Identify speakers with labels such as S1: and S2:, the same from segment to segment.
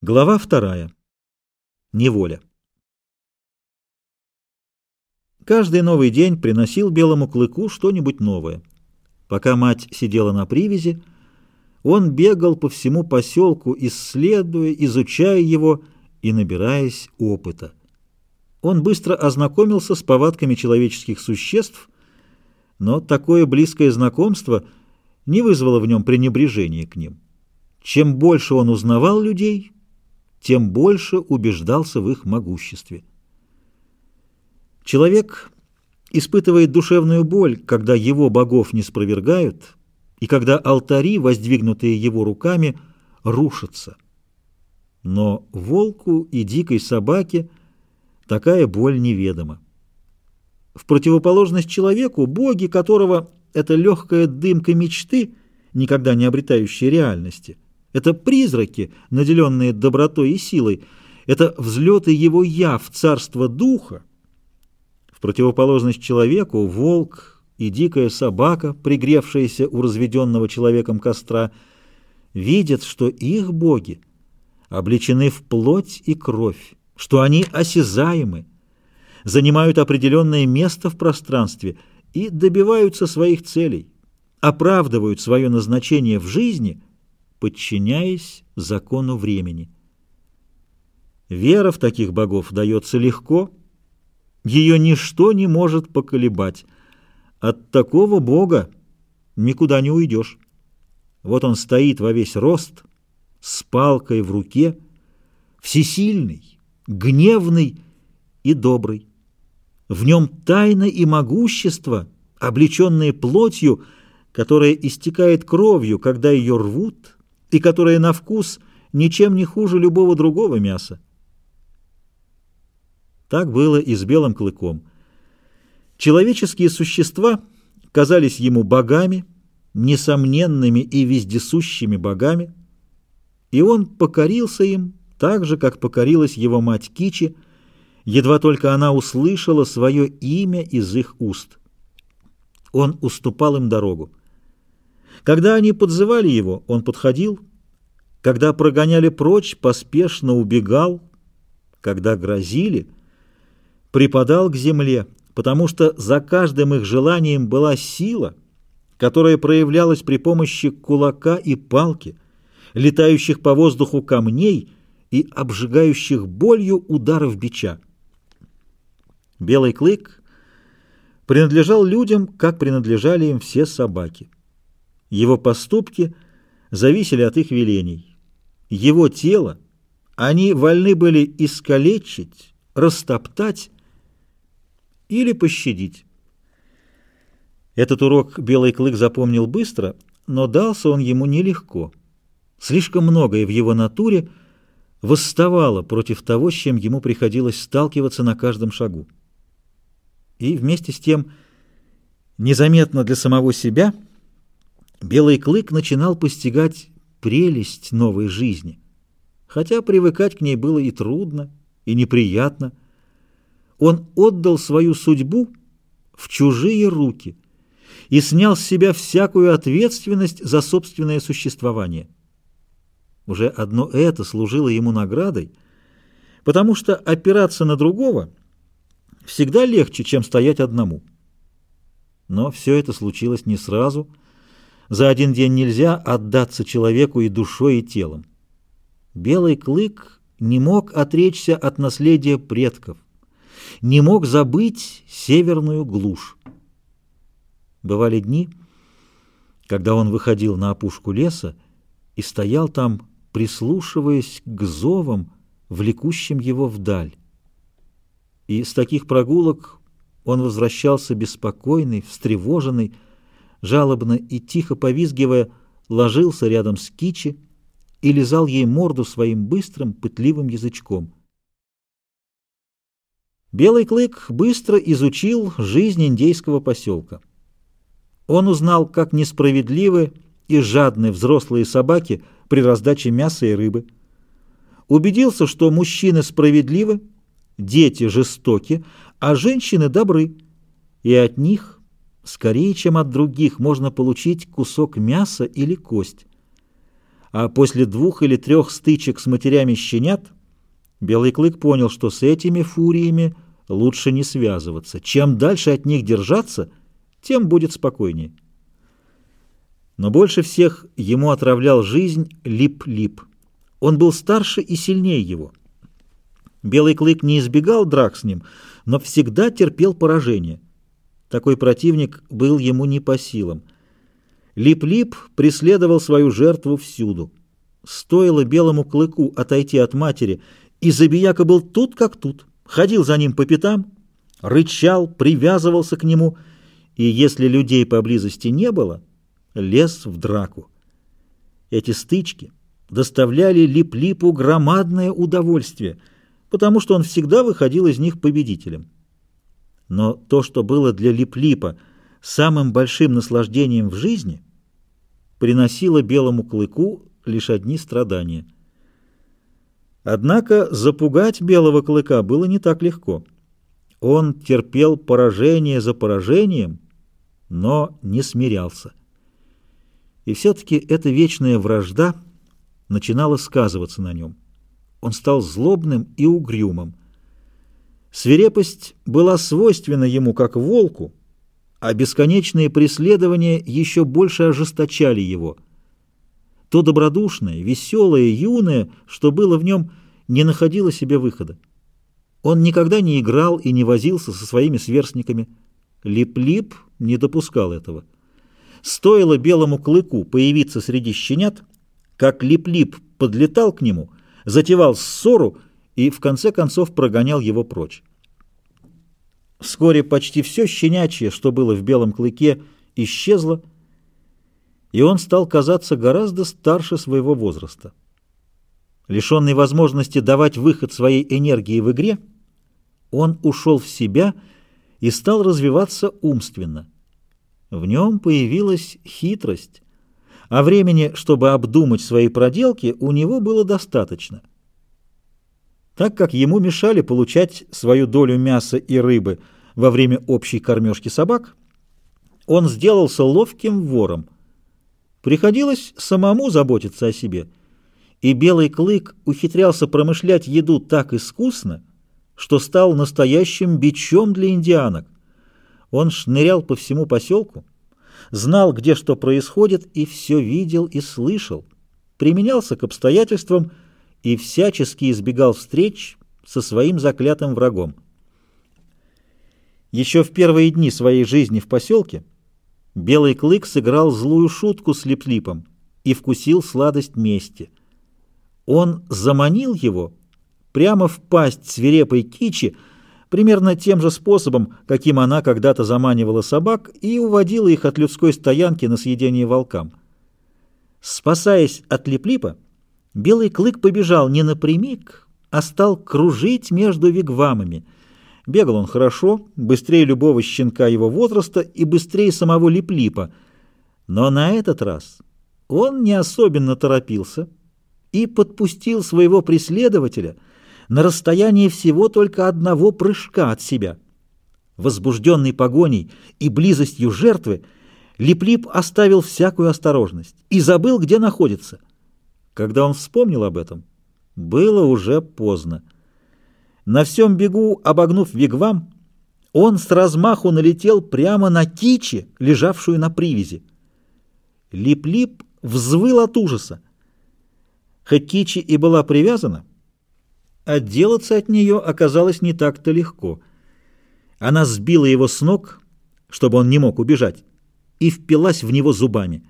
S1: Глава 2. Неволя. Каждый новый день приносил Белому клыку что-нибудь новое. Пока мать сидела на привязи, он бегал по всему поселку, исследуя, изучая его и набираясь опыта. Он быстро ознакомился с повадками человеческих существ, но такое близкое знакомство не вызвало в нем пренебрежения к ним. Чем больше он узнавал людей, тем больше убеждался в их могуществе. Человек испытывает душевную боль, когда его богов не спровергают, и когда алтари, воздвигнутые его руками, рушатся. Но волку и дикой собаке такая боль неведома. В противоположность человеку, боги которого — это легкая дымка мечты, никогда не обретающая реальности, это призраки, наделенные добротой и силой, это взлеты его «я» в царство духа. В противоположность человеку волк и дикая собака, пригревшиеся у разведенного человеком костра, видят, что их боги облечены в плоть и кровь, что они осязаемы, занимают определенное место в пространстве и добиваются своих целей, оправдывают свое назначение в жизни, подчиняясь закону времени. Вера в таких богов дается легко, ее ничто не может поколебать. От такого бога никуда не уйдешь. Вот он стоит во весь рост, с палкой в руке, всесильный, гневный и добрый. В нем тайна и могущество, облеченные плотью, которая истекает кровью, когда ее рвут, и которая на вкус ничем не хуже любого другого мяса. Так было и с Белым клыком. Человеческие существа казались ему богами, несомненными и вездесущими богами, и он покорился им так же, как покорилась его мать Кичи, едва только она услышала свое имя из их уст. Он уступал им дорогу. Когда они подзывали его, он подходил, когда прогоняли прочь, поспешно убегал, когда грозили, припадал к земле, потому что за каждым их желанием была сила, которая проявлялась при помощи кулака и палки, летающих по воздуху камней и обжигающих болью ударов бича. Белый клык принадлежал людям, как принадлежали им все собаки. Его поступки зависели от их велений. Его тело они вольны были искалечить, растоптать или пощадить. Этот урок Белый клык запомнил быстро, но дался он ему нелегко. Слишком многое в его натуре восставало против того, с чем ему приходилось сталкиваться на каждом шагу. И вместе с тем, незаметно для самого себя, Белый клык начинал постигать прелесть новой жизни, хотя привыкать к ней было и трудно, и неприятно. Он отдал свою судьбу в чужие руки и снял с себя всякую ответственность за собственное существование. Уже одно это служило ему наградой, потому что опираться на другого всегда легче, чем стоять одному. Но все это случилось не сразу. За один день нельзя отдаться человеку и душой, и телом. Белый клык не мог отречься от наследия предков, не мог забыть северную глушь. Бывали дни, когда он выходил на опушку леса и стоял там, прислушиваясь к зовам, влекущим его вдаль. И с таких прогулок он возвращался беспокойный, встревоженный, жалобно и тихо повизгивая, ложился рядом с Кичи и лизал ей морду своим быстрым, пытливым язычком. Белый клык быстро изучил жизнь индейского поселка. Он узнал, как несправедливы и жадны взрослые собаки при раздаче мяса и рыбы. Убедился, что мужчины справедливы, дети жестоки, а женщины добры, и от них скорее, чем от других, можно получить кусок мяса или кость. а после 2 или 3 стычек с матерями щенят Белый Клык понял, что с этими фуриями лучше не связываться. Чем дальше от них держаться, тем будет спокойнее. Но больше всех ему отравлял жизнь Лип-Лип. Он был старше и сильнее его. Белый Клык не избегал драк с ним, но всегда терпел поражение. Такой противник был ему не по силам. Лип-Лип преследовал свою жертву всюду. Стоило Белому Клыку отойти от матери, и забияка был тут как тут, ходил за ним по пятам, рычал, привязывался к нему, и если людей поблизости не было, лез в драку. Эти стычки доставляли Лип-Липу громадное удовольствие, потому что он всегда выходил из них победителем. Но то, что было для Лип-Липа самым большим наслаждением в жизни, приносило Белому Клыку лишь одни страдания. Однако запугать Белого Клыка было не так легко. Он терпел поражение за поражением, но не смирялся. И все-таки эта вечная вражда начинала сказываться на нем. Он стал злобным и угрюмым. Свирепость была свойственна ему как волку, а бесконечные преследования еще больше ожесточали его. То добродушное, веселое, юное, что было в нем, не находило себе выхода. Он никогда не играл и не возился со своими сверстниками. Лип-Лип не допускал этого. Стоило Белому Клыку появиться среди щенят, как Лип-Лип подлетал к нему, затевал ссору и в конце концов прогонял его прочь. Вскоре почти все щенячье, что было в Белом Клыке, исчезло, и он стал казаться гораздо старше своего возраста. Лишенный возможности давать выход своей энергии в игре, он ушел в себя и стал развиваться умственно. В нем появилась хитрость, а времени, чтобы обдумать свои проделки, у него было достаточно. Так как ему мешали получать свою долю мяса и рыбы во время общей кормежки собак, он сделался ловким вором. Приходилось самому заботиться о себе, и Белый Клык ухитрялся промышлять еду так искусно, что стал настоящим бичом для индианок. Он шнырял по всему поселку, знал, где что происходит, и все видел и слышал, применялся к обстоятельствам и всячески избегал встреч со своим заклятым врагом. Еще в первые дни своей жизни в поселке Белый Клык сыграл злую шутку с Лип-Липом и вкусил сладость мести. Он заманил его прямо в пасть свирепой кичи, примерно тем же способом, каким она когда-то заманивала собак и уводила их от людской стоянки на съедение волкам. Спасаясь от Лип-Липа, Белый Клык побежал не напрямик, а стал кружить между вигвамами. Бегал он хорошо, быстрее любого щенка его возраста и быстрее самого Лип-Липа. Но на этот раз он не особенно торопился и подпустил своего преследователя на расстоянии всего только одного прыжка от себя. Возбужденный погоней и близостью жертвы, Лип-Лип оставил всякую осторожность и забыл, где находится. Когда он вспомнил об этом, было уже поздно. На всем бегу, обогнув вигвам, он с размаху налетел прямо на кичи, лежавшую на привязи. Лип-Лип взвыл от ужаса. Хоть кичи и была привязана, отделаться от нее оказалось не так-то легко. Она сбила его с ног, чтобы он не мог убежать, и впилась в него зубами.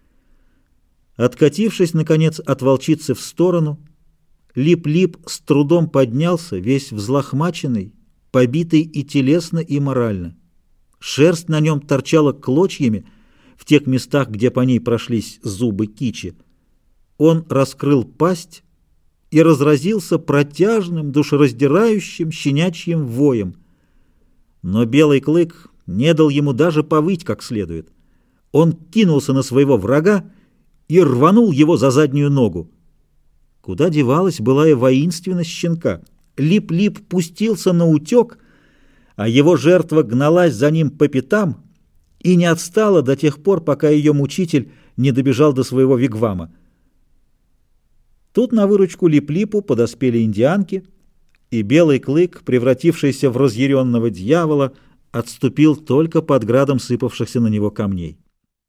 S1: Откатившись, наконец, от волчицы в сторону, Лип-Лип с трудом поднялся, весь взлохмаченный, побитый и телесно, и морально. Шерсть на нем торчала клочьями в тех местах, где по ней прошлись зубы кичи. Он раскрыл пасть и разразился протяжным, душераздирающим щенячьим воем. Но Белый Клык не дал ему даже повыть как следует. Он кинулся на своего врага и рванул его за заднюю ногу. Куда девалась былая воинственность щенка? Лип-Лип пустился на утек, а его жертва гналась за ним по пятам и не отстала до тех пор, пока ее мучитель не добежал до своего вигвама. Тут на выручку Лип-Липу подоспели индианки, и Белый Клык, превратившийся в разъяренного дьявола, отступил только под градом сыпавшихся на него камней.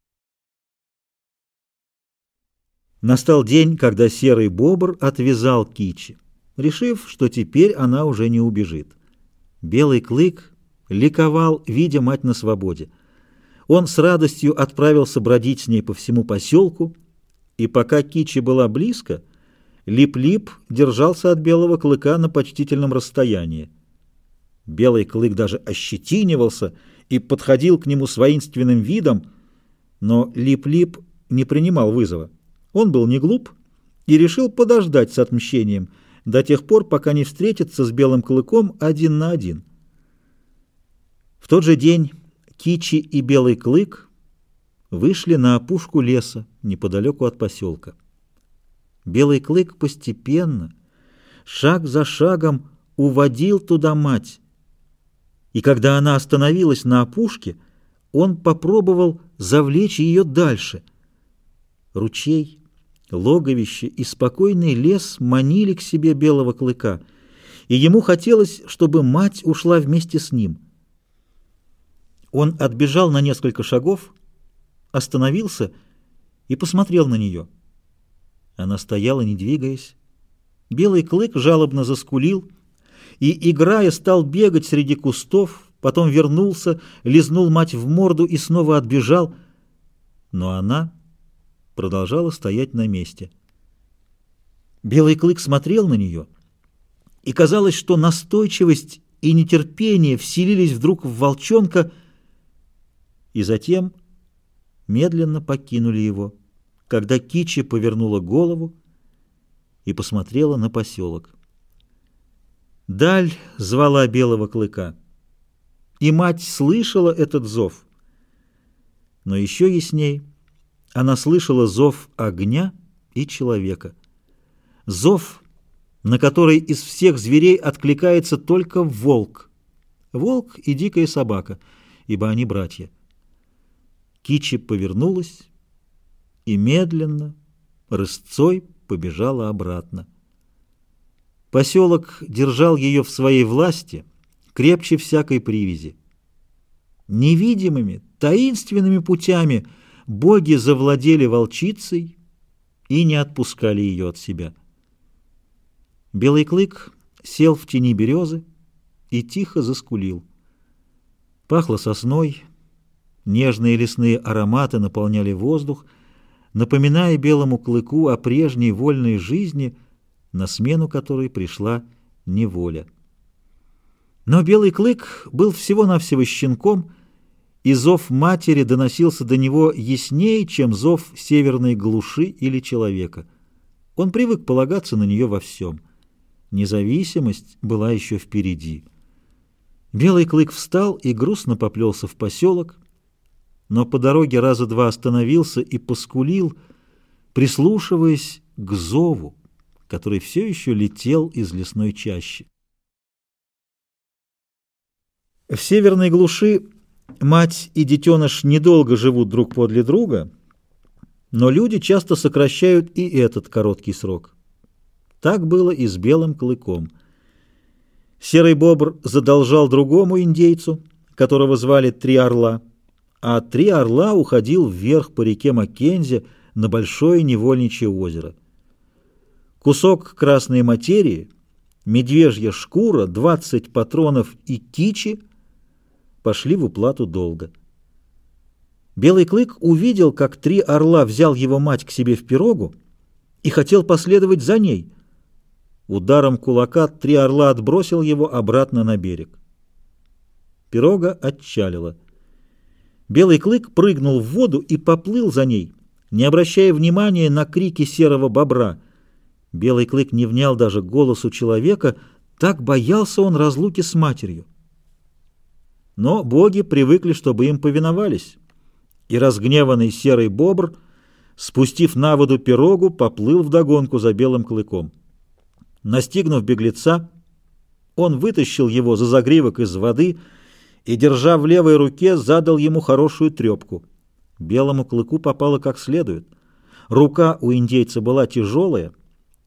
S1: Настал день, когда Серый Бобр отвязал Кичи, решив, что теперь она уже не убежит. Белый Клык ликовал, видя мать на свободе. Он с радостью отправился бродить с ней по всему поселку, и пока Кичи была близко, Лип-Лип держался от Белого Клыка на почтительном расстоянии. Белый Клык даже ощетинивался и подходил к нему с воинственным видом, но Лип-Лип не принимал вызова. Он был не глуп и решил подождать с отмщением до тех пор, пока не встретится с Белым Клыком один на один. В тот же день Кичи и Белый Клык вышли на опушку леса неподалеку от поселка. Белый Клык постепенно, шаг за шагом, уводил туда мать, и когда она остановилась на опушке, он попробовал завлечь ее дальше. Ручей, логовище и спокойный лес манили к себе Белого Клыка, и ему хотелось, чтобы мать ушла вместе с ним. Он отбежал на несколько шагов, остановился и посмотрел на нее. Она стояла, не двигаясь. Белый Клык жалобно заскулил и, играя, стал бегать среди кустов, потом вернулся, лизнул мать в морду и снова отбежал, но она продолжала стоять на месте. Белый Клык смотрел на нее, и казалось, что настойчивость и нетерпение вселились вдруг в волчонка и затем медленно покинули его, когда Кичи повернула голову и посмотрела на поселок. Даль звала Белого Клыка, и мать слышала этот зов. Но еще ясней она слышала зов огня и человека. Зов, на который из всех зверей откликается только волк. Волк и дикая собака, ибо они братья. Кичи повернулась и медленно, рысцой побежала обратно. Поселок держал ее в своей власти крепче всякой привязи. Невидимыми, таинственными путями боги завладели волчицей и не отпускали ее от себя. Белый Клык сел в тени березы и тихо заскулил. Пахло сосной, нежные лесные ароматы наполняли воздух, напоминая Белому Клыку о прежней вольной жизни, на смену которой пришла неволя. Но Белый Клык был всего-навсего щенком, и зов матери доносился до него яснее, чем зов северной глуши или человека. Он привык полагаться на нее во всем. Независимость была еще впереди. Белый Клык встал и грустно поплелся в поселок, но по дороге раза два остановился и поскулил, прислушиваясь к зову, который все еще летел из лесной чащи. В северной глуши мать и детеныш недолго живут друг подле друга, но люди часто сокращают и этот короткий срок. Так было и с Белым Клыком. Серый Бобр задолжал другому индейцу, которого звали Три Орла, а Три Орла уходил вверх по реке Маккензи на большое невольничье озеро. Кусок красной материи, медвежья шкура, 20 патронов и Кичи пошли в уплату долга. Белый Клык увидел, как Три Орла взял его мать к себе в пирогу и хотел последовать за ней. Ударом кулака Три Орла отбросил его обратно на берег. Пирога отчалила. Белый Клык прыгнул в воду и поплыл за ней, не обращая внимания на крики серого бобра. Белый Клык не внял даже голосу человека, так боялся он разлуки с матерью. Но боги привыкли, чтобы им повиновались, и разгневанный серый бобр, спустив на воду пирогу, поплыл вдогонку за Белым Клыком. Настигнув беглеца, он вытащил его за загривок из воды и, держа в левой руке, задал ему хорошую трепку. Белому Клыку попало как следует. Рука у индейца была тяжелая,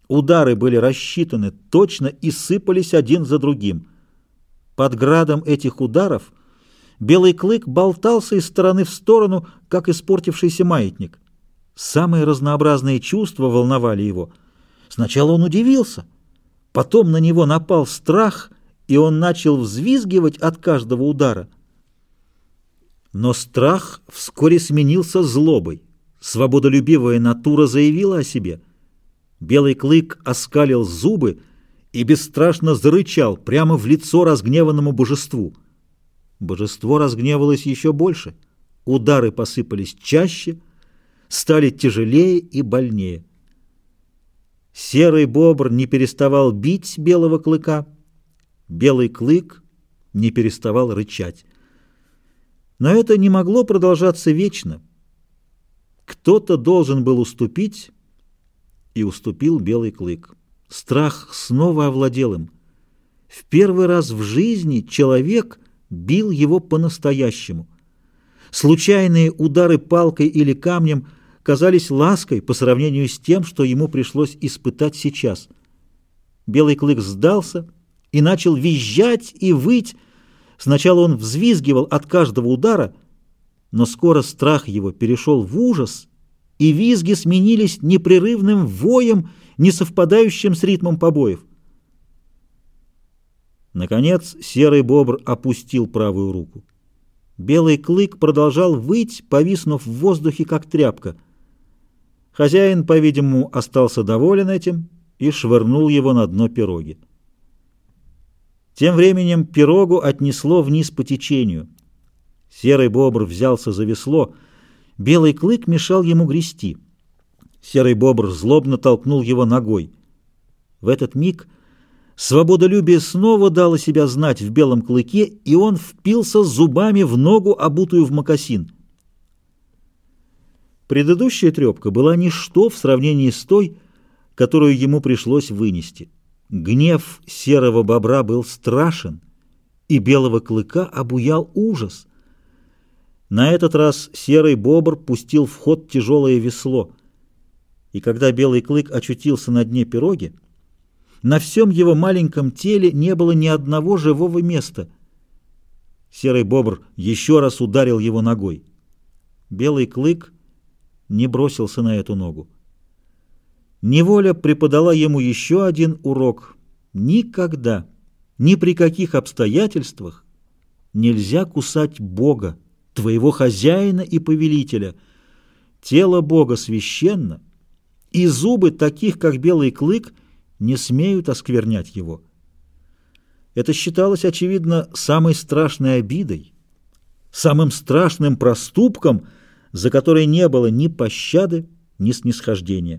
S1: Удары были рассчитаны точно и сыпались один за другим. Под градом этих ударов Белый клык болтался из стороны в сторону, как испортившийся маятник. Самые разнообразные чувства волновали его. Сначала он удивился, потом на него напал страх, и он начал взвизгивать от каждого удара. Но страх вскоре сменился злобой. Свободолюбивая натура заявила о себе. Белый клык оскалил зубы и бесстрашно зарычал прямо в лицо разгневанному божеству. Божество разгневалось еще больше. Удары посыпались чаще, стали тяжелее и больнее. Серый бобр не переставал бить белого клыка, белый клык не переставал рычать. Но это не могло продолжаться вечно. Кто-то должен был уступить, и уступил белый клык. Страх снова овладел им. В первый раз в жизни человек бил его по-настоящему. Случайные удары палкой или камнем казались лаской по сравнению с тем, что ему пришлось испытать сейчас. Белый клык сдался и начал визжать и выть. Сначала он взвизгивал от каждого удара, но скоро страх его перешел в ужас, и визги сменились непрерывным воем, не совпадающим с ритмом побоев. Наконец серый бобр опустил правую руку. Белый клык продолжал выть, повиснув в воздухе, как тряпка. Хозяин, по-видимому, остался доволен этим и швырнул его на дно пироги. Тем временем пирогу отнесло вниз по течению. Серый бобр взялся за весло, белый клык мешал ему грести. Серый бобр злобно толкнул его ногой. В этот миг свободолюбие снова дало себя знать в белом клыке, и он впился зубами в ногу, обутую в мокасин. Предыдущая трепка была ничто в сравнении с той, которую ему пришлось вынести. Гнев серого бобра был страшен, и белого клыка обуял ужас. На этот раз серый бобр пустил в ход тяжелое весло, и когда белый клык очутился на дне пироги, на всем его маленьком теле не было ни одного живого места. Серый бобр еще раз ударил его ногой. Белый клык не бросился на эту ногу. Неволя преподала ему еще один урок. Никогда, ни при каких обстоятельствах нельзя кусать Бога, твоего хозяина и повелителя. Тело Бога священно, и зубы таких, как белый клык, не смеют осквернять его. Это считалось, очевидно, самой страшной обидой, самым страшным проступком, за который не было ни пощады, ни снисхождения.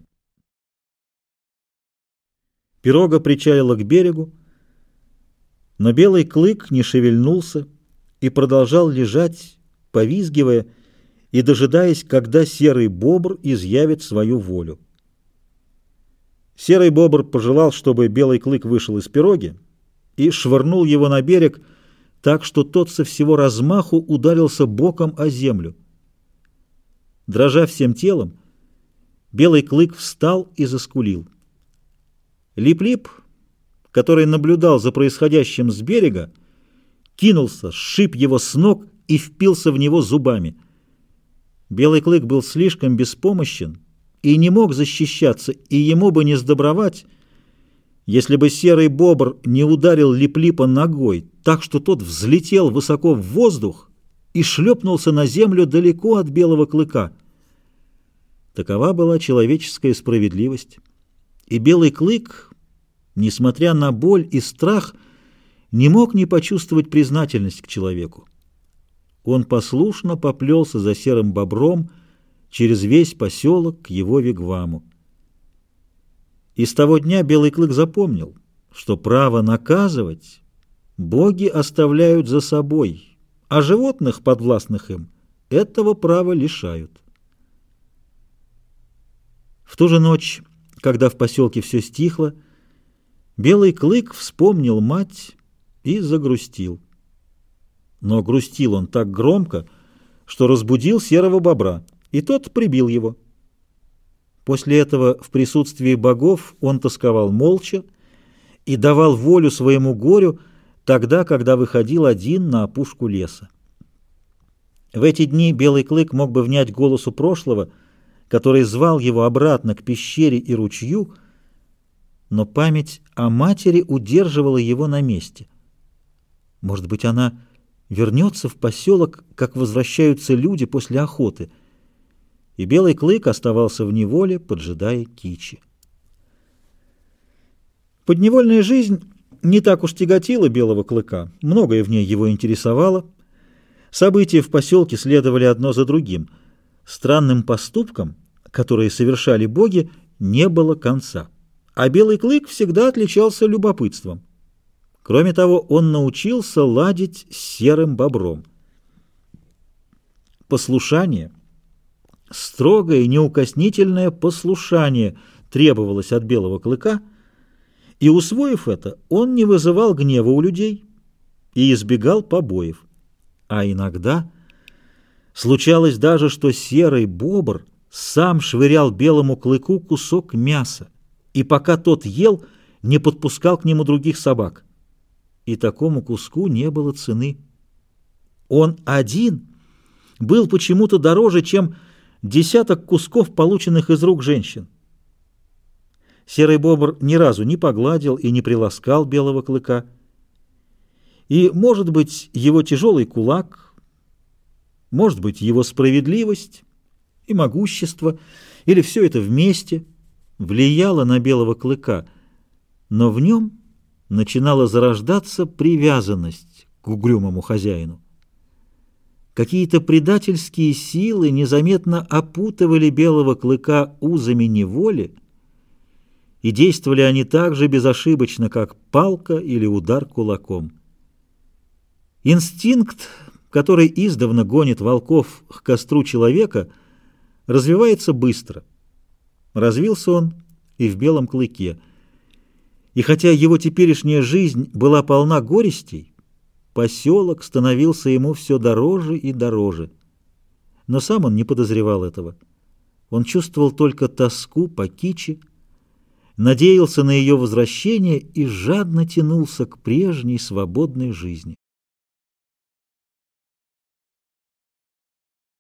S1: Пирога причалила к берегу, но белый клык не шевельнулся и продолжал лежать, повизгивая и дожидаясь, когда серый бобр изъявит свою волю. Серый бобр пожелал, чтобы белый клык вышел из пироги, и швырнул его на берег так, что тот со всего размаху ударился боком о землю. Дрожа всем телом, белый клык встал и заскулил. Лип-Лип, который наблюдал за происходящим с берега, кинулся, сшиб его с ног и впился в него зубами. Белый клык был слишком беспомощен и не мог защищаться, и ему бы не сдобровать, если бы серый бобр не ударил Лип-Липа ногой, так что тот взлетел высоко в воздух и шлепнулся на землю далеко от белого клыка. Такова была человеческая справедливость. И белый клык, несмотря на боль и страх, не мог не почувствовать признательность к человеку. Он послушно поплелся за серым бобром через весь поселок к его вигваму. И с того дня белый клык запомнил, что право наказывать боги оставляют за собой, а животных, подвластных им, этого права лишают. В ту же ночь, когда в поселке все стихло, белый клык вспомнил мать и загрустил. Но грустил он так громко, что разбудил серого бобра, и тот прибил его. После этого в присутствии богов он тосковал молча и давал волю своему горю тогда, когда выходил один на опушку леса. В эти дни Белый клык мог бы внять голосу прошлого, который звал его обратно к пещере и ручью, но память о матери удерживала его на месте. Может быть, она вернется в поселок, как возвращаются люди после охоты, и Белый клык оставался в неволе, поджидая Кичи. Подневольная жизнь не так уж тяготила Белого клыка, многое в ней его интересовало. События в поселке следовали одно за другим. Странным поступкам, которые совершали боги, не было конца, а Белый клык всегда отличался любопытством. Кроме того, он научился ладить с серым бобром. Послушание, строгое и неукоснительное послушание требовалось от Белого клыка, и, усвоив это, он не вызывал гнева у людей и избегал побоев. А иногда случалось даже, что серый бобр сам швырял Белому клыку кусок мяса, и пока тот ел, не подпускал к нему других собак. И такому куску не было цены. Он один был почему-то дороже, чем десяток кусков, полученных из рук женщин. Серый бобр ни разу не погладил и не приласкал Белого клыка. И, может быть, его тяжелый кулак, может быть, его справедливость и могущество, или все это вместе влияло на Белого клыка, но в нем начинала зарождаться привязанность к угрюмому хозяину. Какие-то предательские силы незаметно опутывали Белого клыка узами неволи, и действовали они так же безошибочно, как палка или удар кулаком. Инстинкт, который издавна гонит волков к костру человека, развивается быстро. Развился он и в Белом клыке. И хотя его теперешняя жизнь была полна горестей, поселок становился ему все дороже и дороже. Но сам он не подозревал этого. Он чувствовал только тоску по Кичи, надеялся на ее возвращение и жадно тянулся к прежней свободной жизни.